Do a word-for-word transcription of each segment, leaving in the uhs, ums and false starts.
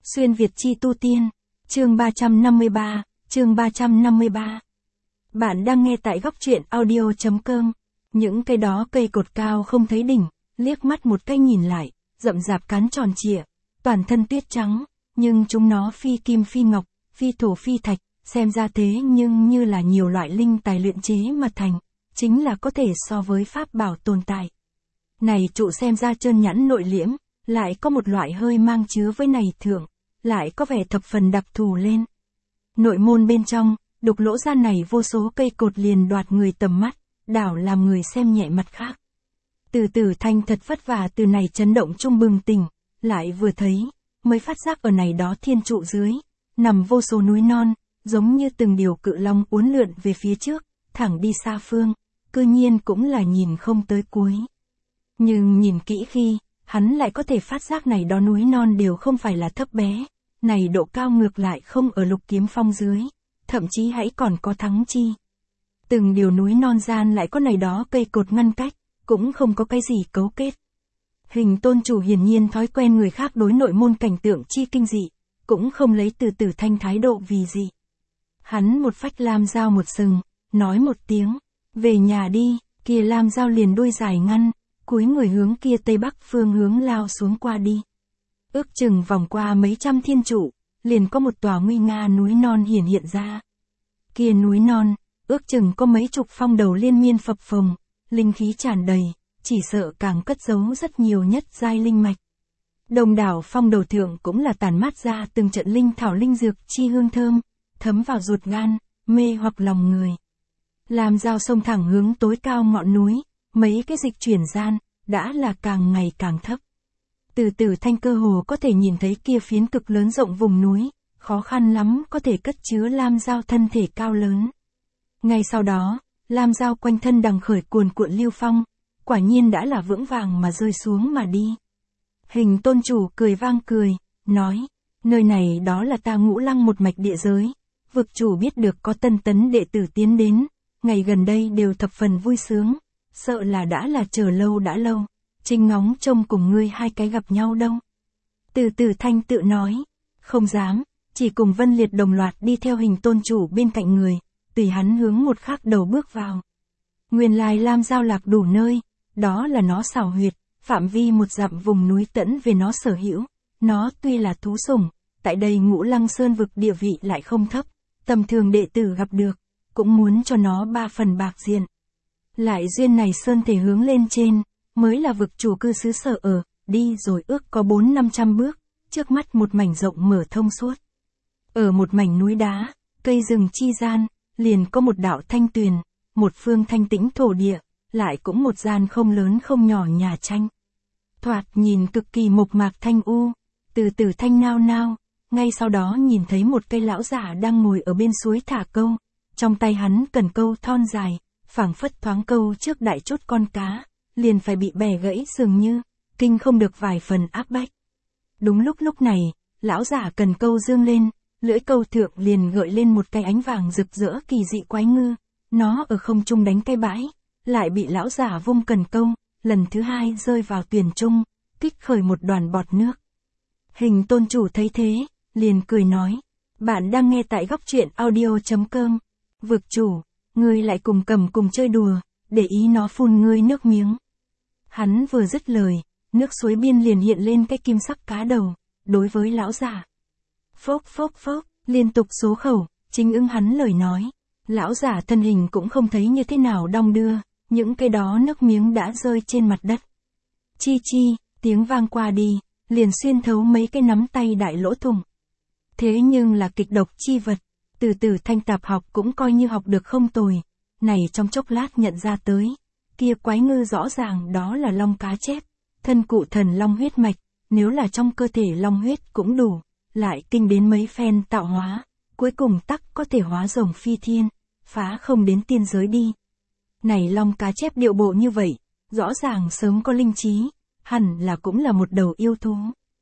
Xuyên Việt chi tu tiên, chương ba trăm năm mươi ba, chương ba trăm năm mươi ba. Bạn đang nghe tại góc truyện audio.com. Những cây đó cây cột cao không thấy đỉnh, liếc mắt một cái nhìn lại, rậm rạp cán tròn trịa, toàn thân tuyết trắng, nhưng chúng nó phi kim phi ngọc, phi thổ phi thạch, xem ra thế nhưng như là nhiều loại linh tài luyện chế mà thành, chính là có thể so với pháp bảo tồn tại. Này trụ xem ra trơn nhẵn nội liễm, lại có một loại hơi mang chứa với này thượng, lại có vẻ thập phần đặc thù lên. Nội môn bên trong, đục lỗ ra này vô số cây cột liền đoạt người tầm mắt, đảo làm người xem nhẹ mặt khác. Từ từ Thanh thật vất vả từ này chấn động trung bừng tỉnh, lại vừa thấy, mới phát giác ở này đó thiên trụ dưới, nằm vô số núi non, giống như từng điều cự long uốn lượn về phía trước, thẳng đi xa phương, cư nhiên cũng là nhìn không tới cuối. Nhưng nhìn kỹ khi, hắn lại có thể phát giác này đó núi non đều không phải là thấp bé, này độ cao ngược lại không ở Lục Kiếm Phong dưới, thậm chí hãy còn có thắng chi. Từng điều núi non gian lại có này đó cây cột ngăn cách, cũng không có cái gì cấu kết. Hình tôn chủ hiển nhiên thói quen người khác đối nội môn cảnh tượng chi kinh dị, cũng không lấy từ từ Thanh thái độ vì gì. Hắn một phách lam dao một sừng, nói một tiếng, về nhà đi, kia lam dao liền đuôi dài ngăn, cúi người hướng kia tây bắc phương hướng lao xuống qua đi. Ước chừng vòng qua mấy trăm thiên trụ, liền có một tòa nguy nga núi non hiển hiện ra. Kia núi non, ước chừng có mấy chục phong đầu liên miên phập phồng, linh khí tràn đầy, chỉ sợ càng cất giấu rất nhiều nhất giai linh mạch. Đồng đảo phong đầu thượng cũng là tản mát ra từng trận linh thảo linh dược chi hương thơm, thấm vào ruột gan, mê hoặc lòng người. Làm dao sông thẳng hướng tối cao ngọn núi, mấy cái dịch chuyển gian, đã là càng ngày càng thấp. Từ từ Thanh cơ hồ có thể nhìn thấy kia phiến cực lớn rộng vùng núi, khó khăn lắm có thể cất chứa lam dao thân thể cao lớn. Ngay sau đó, lam dao quanh thân đằng khởi cuồn cuộn lưu phong, quả nhiên đã là vững vàng mà rơi xuống mà đi. Hình tôn chủ cười vang cười, nói, nơi này đó là ta Ngũ Lăng một mạch địa giới, vực chủ biết được có tân tấn đệ tử tiến đến, ngày gần đây đều thập phần vui sướng, sợ là đã là chờ lâu đã lâu, trinh ngóng trông cùng ngươi hai cái gặp nhau đâu. Từ từ Thanh tự nói, không dám, chỉ cùng Vân Liệt đồng loạt đi theo hình tôn chủ bên cạnh người, tùy hắn hướng một khác đầu bước vào. Nguyên lai lam dao lạc đủ nơi, đó là nó xảo huyệt, phạm vi một dặm vùng núi tẫn về nó sở hữu, nó tuy là thú sủng, tại đây Ngũ Lăng Sơn vực địa vị lại không thấp, tầm thường đệ tử gặp được, cũng muốn cho nó ba phần bạc diện. Lại duyên này sơn thể hướng lên trên, mới là vực chủ cư xứ sở ở, đi rồi ước có bốn năm trăm bước, trước mắt một mảnh rộng mở thông suốt. Ở một mảnh núi đá, cây rừng chi gian, liền có một đạo thanh tuyền, một phương thanh tĩnh thổ địa, lại cũng một gian không lớn không nhỏ nhà tranh. Thoạt nhìn cực kỳ mộc mạc thanh u, từ từ Thanh nao nao, ngay sau đó nhìn thấy một cây lão giả đang ngồi ở bên suối thả câu, trong tay hắn cần câu thon dài, phảng phất thoáng câu trước đại chốt con cá, liền phải bị bẻ gãy dường như, kinh không được vài phần áp bách. Đúng lúc lúc này, lão giả cần câu dương lên, lưỡi câu thượng liền gợi lên một cái ánh vàng rực rỡ kỳ dị quái ngư, nó ở không trung đánh cái bãi, lại bị lão giả vung cần câu, lần thứ hai rơi vào tuyền trung, kích khởi một đoàn bọt nước. Hình tôn chủ thấy thế, liền cười nói, bạn đang nghe tại góc truyện audio.com, vực chủ, ngươi lại cùng cầm cùng chơi đùa, để ý nó phun ngươi nước miếng. Hắn vừa dứt lời, nước suối biên liền hiện lên cái kim sắc cá đầu, đối với lão giả. Phốc phốc phốc, liên tục số khẩu, chính ứng hắn lời nói. Lão giả thân hình cũng không thấy như thế nào đong đưa, những cái đó nước miếng đã rơi trên mặt đất. Chi chi, tiếng vang qua đi, liền xuyên thấu mấy cái nắm tay đại lỗ thủng. Thế nhưng là kịch độc chi vật, từ từ Thanh tạp học cũng coi như học được không tồi, này trong chốc lát nhận ra tới, kia quái ngư rõ ràng đó là long cá chép, thân cụ thần long huyết mạch, nếu là trong cơ thể long huyết cũng đủ, lại kinh đến mấy phen tạo hóa, cuối cùng tắc có thể hóa rồng phi thiên, phá không đến tiên giới đi. Này long cá chép điệu bộ như vậy, rõ ràng sớm có linh trí, hẳn là cũng là một đầu yêu thú.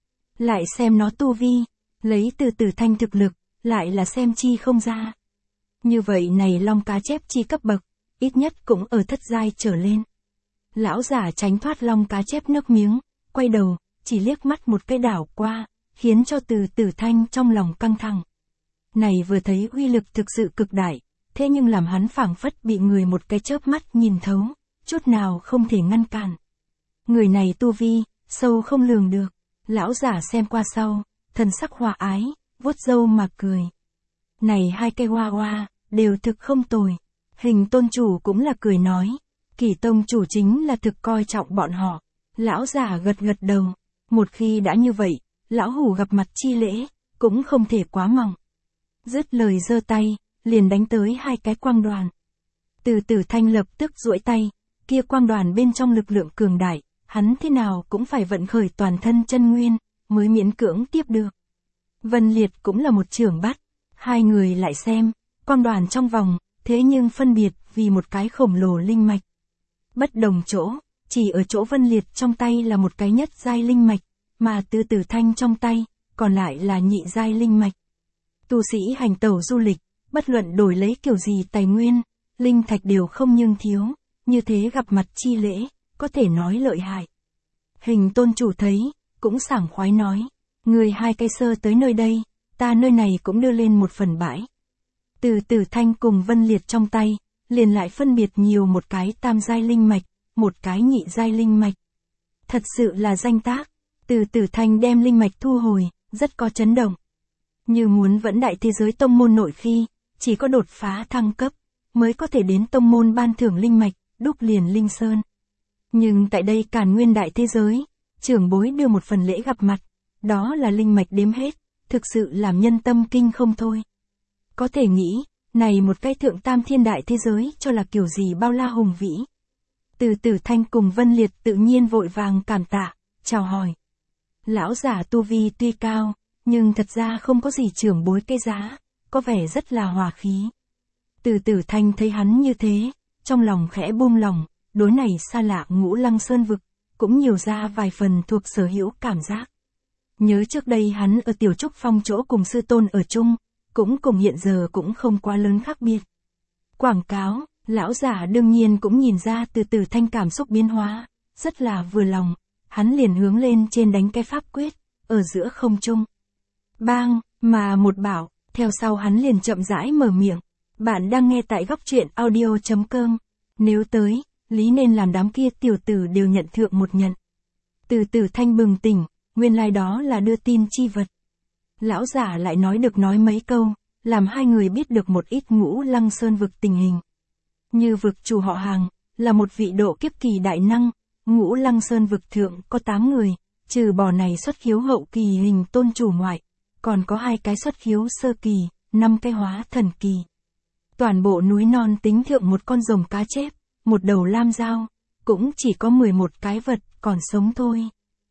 Lại xem nó tu vi, lấy từ từ Thanh thực lực, lại là xem chi không ra. Như vậy này long cá chép chi cấp bậc, ít nhất cũng ở thất giai trở lên. Lão giả tránh thoát long cá chép nước miếng, quay đầu, chỉ liếc mắt một cái đảo qua, khiến cho Từ Tử Thanh trong lòng căng thẳng. Này vừa thấy uy lực thực sự cực đại, thế nhưng làm hắn phảng phất bị người một cái chớp mắt nhìn thấu, chút nào không thể ngăn cản. Người này tu vi, sâu không lường được, lão giả xem qua sau, thần sắc hòa ái, vuốt râu mà cười. Này hai cây hoa hoa, đều thực không tồi. Hình tôn chủ cũng là cười nói, Kỳ tông chủ chính là thực coi trọng bọn họ. Lão giả gật gật đầu, một khi đã như vậy, lão hủ gặp mặt chi lễ, cũng không thể quá mỏng. Dứt lời giơ tay, liền đánh tới hai cái quang đoàn. Từ Tử Thanh lập tức duỗi tay, kia quang đoàn bên trong lực lượng cường đại, hắn thế nào cũng phải vận khởi toàn thân chân nguyên, mới miễn cưỡng tiếp được. Vân Liệt cũng là một trưởng bắt, hai người lại xem, quang đoàn trong vòng, thế nhưng phân biệt vì một cái khổng lồ linh mạch. Bất đồng chỗ, chỉ ở chỗ Vân Liệt trong tay là một cái nhất giai linh mạch, mà Từ Tử Thanh trong tay, còn lại là nhị giai linh mạch. Tu sĩ hành tẩu du lịch, bất luận đổi lấy kiểu gì tài nguyên, linh thạch đều không nhưng thiếu, như thế gặp mặt chi lễ, có thể nói lợi hại. Hình tôn chủ thấy, cũng sảng khoái nói, người hai cây sơ tới nơi đây, ta nơi này cũng đưa lên một phần bãi. Từ Tử Thanh cùng Vân Liệt trong tay, liền lại phân biệt nhiều một cái tam giai linh mạch, một cái nhị giai linh mạch. Thật sự là danh tác, Từ Tử Thanh đem linh mạch thu hồi, rất có chấn động. Như muốn vẫn đại thế giới tông môn nội khi, chỉ có đột phá thăng cấp, mới có thể đến tông môn ban thưởng linh mạch, đúc liền linh sơn. Nhưng tại đây Càn Nguyên đại thế giới, trưởng bối đưa một phần lễ gặp mặt, đó là linh mạch đếm hết, thực sự làm nhân tâm kinh không thôi. Có thể nghĩ, này một cái thượng tam thiên đại thế giới cho là kiểu gì bao la hùng vĩ. Từ Tử Thanh cùng Vân Liệt tự nhiên vội vàng cảm tạ, chào hỏi. Lão giả tu vi tuy cao, nhưng thật ra không có gì trưởng bối cái giá, có vẻ rất là hòa khí. Từ Tử Thanh thấy hắn như thế, trong lòng khẽ buông lòng, đối này xa lạ Ngũ Lăng Sơn vực, cũng nhiều ra vài phần thuộc sở hữu cảm giác. Nhớ trước đây hắn ở Tiểu Trúc Phong chỗ cùng sư tôn ở chung, cũng cùng hiện giờ cũng không quá lớn khác biệt. Quảng cáo, lão giả đương nhiên cũng nhìn ra Từ Tử Thanh cảm xúc biến hóa, rất là vừa lòng, hắn liền hướng lên trên đánh cái pháp quyết, ở giữa không trung. Bang, mà một bảo, theo sau hắn liền chậm rãi mở miệng, bạn đang nghe tại góc truyện audio chấm com, nếu tới, lý nên làm đám kia tiểu tử đều nhận thượng một nhận. Từ Tử Thanh bừng tỉnh, nguyên lai đó là đưa tin chi vật. Lão giả lại nói được nói mấy câu, làm hai người biết được một ít Ngũ Lăng Sơn vực tình hình. Như vực chủ họ Hàng, là một vị độ kiếp kỳ đại năng, Ngũ Lăng Sơn vực thượng có tám người, trừ bỏ này xuất khiếu hậu kỳ Hình tôn chủ ngoại, còn có hai cái xuất khiếu sơ kỳ, năm cái hóa thần kỳ. Toàn bộ núi non tính thượng một con rồng cá chép, một đầu lam dao, cũng chỉ có mười một cái vật còn sống thôi.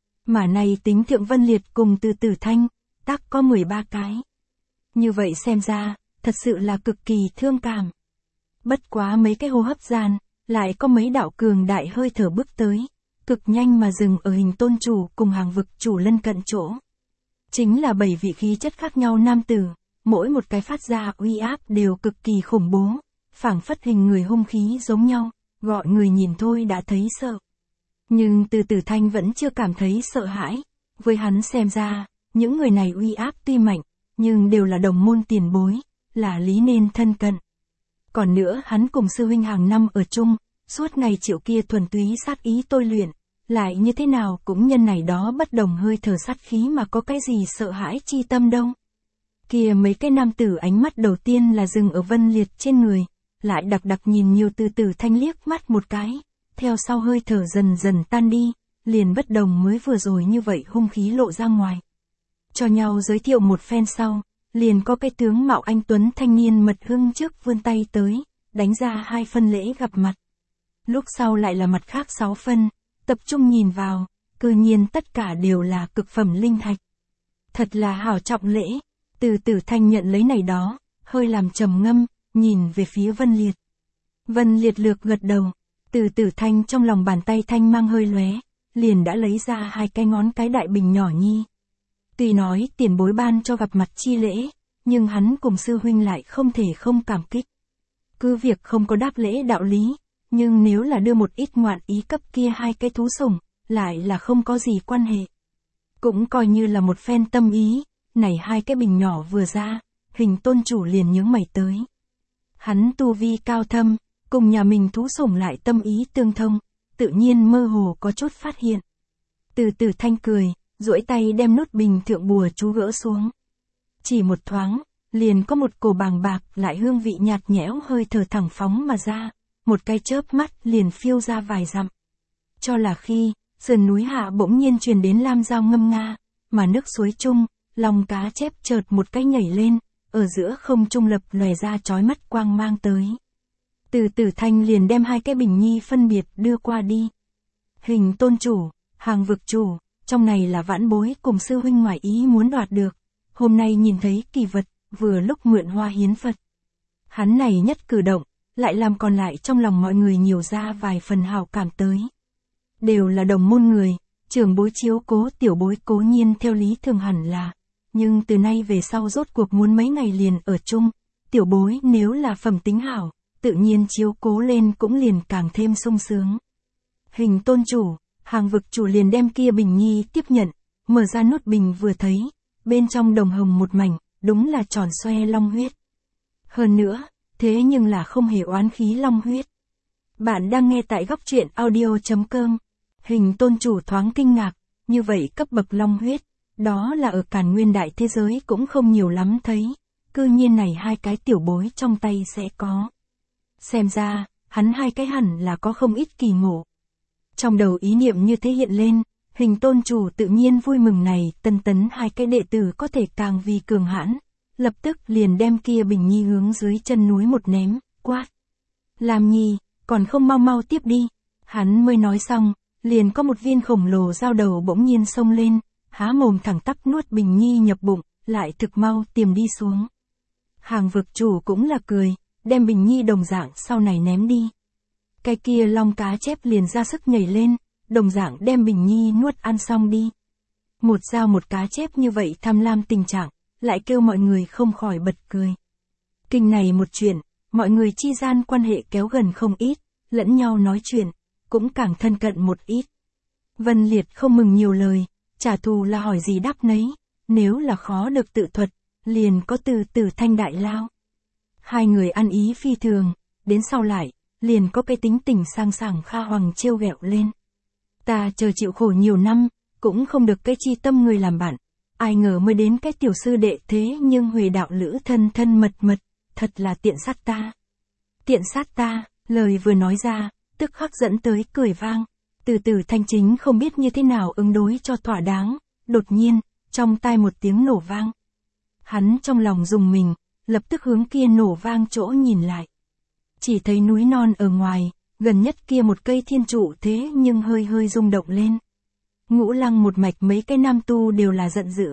Mà này tính thượng Vân Liệt cùng Từ Tử Thanh, tác có mười ba cái. Như vậy xem ra, thật sự là cực kỳ thương cảm. Bất quá mấy cái hô hấp gian, lại có mấy đạo cường đại hơi thở bước tới, cực nhanh mà dừng ở Hình tôn chủ cùng Hàng vực chủ lân cận chỗ. Chính là bảy vị khí chất khác nhau nam tử, mỗi một cái phát ra uy áp đều cực kỳ khủng bố, phảng phất hình người hung khí giống nhau, gọi người nhìn thôi đã thấy sợ. Nhưng Từ Tử Thanh vẫn chưa cảm thấy sợ hãi, với hắn xem ra, những người này uy áp tuy mạnh, nhưng đều là đồng môn tiền bối, là lý nên thân cận. Còn nữa hắn cùng sư huynh hàng năm ở chung, suốt ngày chịu kia thuần túy sát ý tôi luyện, lại như thế nào cũng nhân này đó bất đồng hơi thở sát khí mà có cái gì sợ hãi chi tâm đâu. Kia mấy cái nam tử ánh mắt đầu tiên là dừng ở Vân Liệt trên người, lại đặc đặc nhìn nhiều Từ Tử Thanh liếc mắt một cái, theo sau hơi thở dần dần tan đi, liền bất đồng mới vừa rồi như vậy hung khí lộ ra ngoài. Cho nhau giới thiệu một phen sau, liền có cái tướng mạo anh tuấn thanh niên mật hưng trước vươn tay tới, đánh ra hai phân lễ gặp mặt. Lúc sau lại là mặt khác sáu phân, tập trung nhìn vào, cư nhiên tất cả đều là cực phẩm linh thạch. Thật là hảo trọng lễ. Từ Tử Thanh nhận lấy này đó, hơi làm trầm ngâm, nhìn về phía Vân Liệt. Vân Liệt lược gật đầu, Từ Tử Thanh trong lòng bàn tay thanh mang hơi lóe, liền đã lấy ra hai cái ngón cái đại bình nhỏ nhi. Tuy nói tiền bối ban cho gặp mặt chi lễ, nhưng hắn cùng sư huynh lại không thể không cảm kích. Cứ việc không có đáp lễ đạo lý, nhưng nếu là đưa một ít ngoạn ý cấp kia hai cái thú sủng, lại là không có gì quan hệ. Cũng coi như là một phen tâm ý, này hai cái bình nhỏ vừa ra, Hình tôn chủ liền nhướng mày tới. Hắn tu vi cao thâm, cùng nhà mình thú sủng lại tâm ý tương thông, tự nhiên mơ hồ có chút phát hiện. Từ từ thanh cười, duỗi tay đem nút bình thượng bùa chú gỡ xuống. Chỉ một thoáng, liền có một cổ bàng bạc lại hương vị nhạt nhẽo hơi thở thẳng phóng mà ra, một cái chớp mắt liền phiêu ra vài dặm. Cho là khi, sườn núi hạ bỗng nhiên truyền đến lam dao ngâm nga, mà nước suối chung, lòng cá chép chợt một cái nhảy lên, ở giữa không trung lập lòe ra chói mắt quang mang tới. Từ từ thanh liền đem hai cái bình nhi phân biệt đưa qua đi. Hình tôn chủ, hàng vực chủ, trong này là vãn bối cùng sư huynh ngoại ý muốn đoạt được. Hôm nay nhìn thấy kỳ vật, vừa lúc mượn hoa hiến Phật. Hắn này nhất cử động, lại làm còn lại trong lòng mọi người nhiều ra vài phần hào cảm tới. Đều là đồng môn người, trưởng bối chiếu cố tiểu bối cố nhiên theo lý thường hẳn là. Nhưng từ nay về sau rốt cuộc muốn mấy ngày liền ở chung, tiểu bối nếu là phẩm tính hảo, tự nhiên chiếu cố lên cũng liền càng thêm sung sướng. Hình tôn chủ, hàng vực chủ liền đem kia bình nhi tiếp nhận, mở ra nút bình vừa thấy, bên trong đồng hồng một mảnh, đúng là tròn xoe long huyết. Hơn nữa, thế nhưng là không hề oán khí long huyết. Bạn đang nghe tại góc truyện audio chấm com. Hình tôn chủ thoáng kinh ngạc, như vậy cấp bậc long huyết, đó là ở Càn Nguyên đại thế giới cũng không nhiều lắm thấy, cư nhiên này hai cái tiểu bối trong tay sẽ có. Xem ra, hắn hai cái hẳn là có không ít kỳ ngộ. Trong đầu ý niệm như thế hiện lên, hình tôn chủ tự nhiên vui mừng này tân tấn hai cái đệ tử có thể càng vì cường hãn, lập tức liền đem kia bình nhi hướng dưới chân núi một ném, quát. Làm nhi, còn không mau mau tiếp đi. Hắn mới nói xong, liền có một viên khổng lồ dao đầu bỗng nhiên xông lên, há mồm thẳng tắp nuốt bình nhi nhập bụng, lại thực mau tiềm đi xuống. Hàng vực chủ cũng là cười, đem bình nhi đồng dạng sau này ném đi. Cái kia long cá chép liền ra sức nhảy lên, đồng dạng đem bình nhi nuốt ăn xong đi. Một dao một cá chép như vậy tham lam tình trạng, lại kêu mọi người không khỏi bật cười. Kinh này một chuyện, mọi người chi gian quan hệ kéo gần không ít, lẫn nhau nói chuyện, cũng càng thân cận một ít. Vân Liệt không mừng nhiều lời, trả thù là hỏi gì đáp nấy, nếu là khó được tự thuật, liền có từ từ thanh đại lao. Hai người ăn ý phi thường, đến sau lại, liền có cái tính tình sang sảng Kha Hoàng trêu ghẹo lên. Ta chờ chịu khổ nhiều năm, cũng không được cái chi tâm người làm bạn, ai ngờ mới đến cái tiểu sư đệ thế nhưng huề đạo lữ thân thân mật mật, thật là tiện sát ta. Tiện sát ta, lời vừa nói ra, tức khắc dẫn tới cười vang. Từ từ thanh chính không biết như thế nào ứng đối cho thỏa đáng, đột nhiên, trong tai một tiếng nổ vang. Hắn trong lòng rùng mình, lập tức hướng kia nổ vang chỗ nhìn lại. Chỉ thấy núi non ở ngoài, gần nhất kia một cây thiên trụ thế nhưng hơi hơi rung động lên. Ngũ Lăng một mạch mấy cái nam tu đều là giận dữ.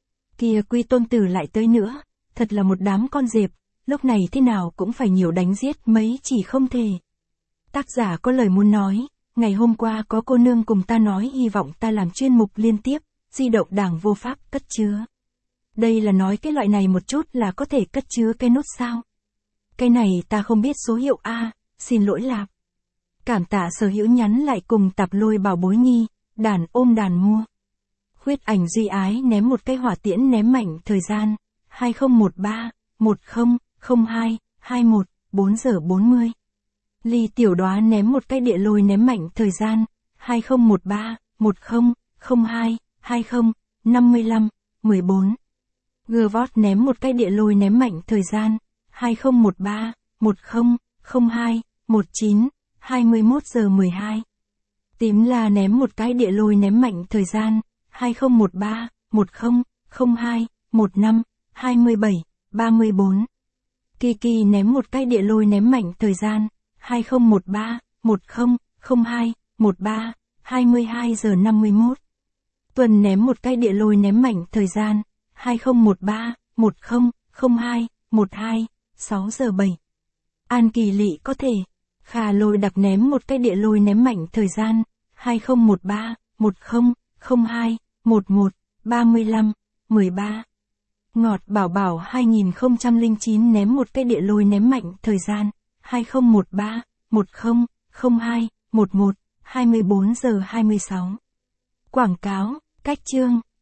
Kia Quy Tôn tử lại tới nữa, thật là một đám con dẹp, lúc này thế nào cũng phải nhiều đánh giết mấy chỉ không thể. Tác giả có lời muốn nói, ngày hôm qua có cô nương cùng ta nói hy vọng ta làm chuyên mục liên tiếp, di động đảng vô pháp cất chứa. Đây là nói cái loại này một chút là có thể cất chứa cái nút sao? Cái này ta không biết số hiệu A, xin lỗi lạp. Cảm tạ sở hữu nhắn lại cùng tạp lôi bảo bối nhi, đàn ôm đàn mua. Khuyết ảnh duy ái ném một cái hỏa tiễn ném mạnh thời gian, hai không một ba, một không, không hai, hai một, bốn giờ bốn mươi. Ly tiểu đoá ném một cái địa lôi ném mạnh thời gian, hai không một ba, một không, không hai, hai không, năm mươi lăm, mười bốn. Gơ vót ném một cái địa lôi ném mạnh thời gian, hai không một ba, một không, không hai, một chín, hai mươi mốt giờ mười hai. Tím là ném một cái địa lôi ném mạnh thời gian, hai không một ba, một không, không hai, một năm, hai mươi bảy, ba mươi bốn. Kiki ném một cái địa lôi ném mạnh thời gian, hai không một ba, một không, không hai, một ba, hai mươi hai giờ năm mươi mốt. Tuần ném một cái địa lôi ném mạnh thời gian, hai không một ba, một không, không hai, một hai, sáu giờ bảy. An Kỳ Lị có thể. Khả lôi đặc ném một cái địa lôi ném mạnh thời gian, hai không một ba, một không, không hai, một một, ba mươi lăm, mười ba. Ngọt bảo bảo hai không không chín ném một cái địa lôi ném mạnh thời gian, hai không một ba, một không, không hai, một một, hai mươi bốn giờ hai mươi sáu. Quảng cáo, Cách chương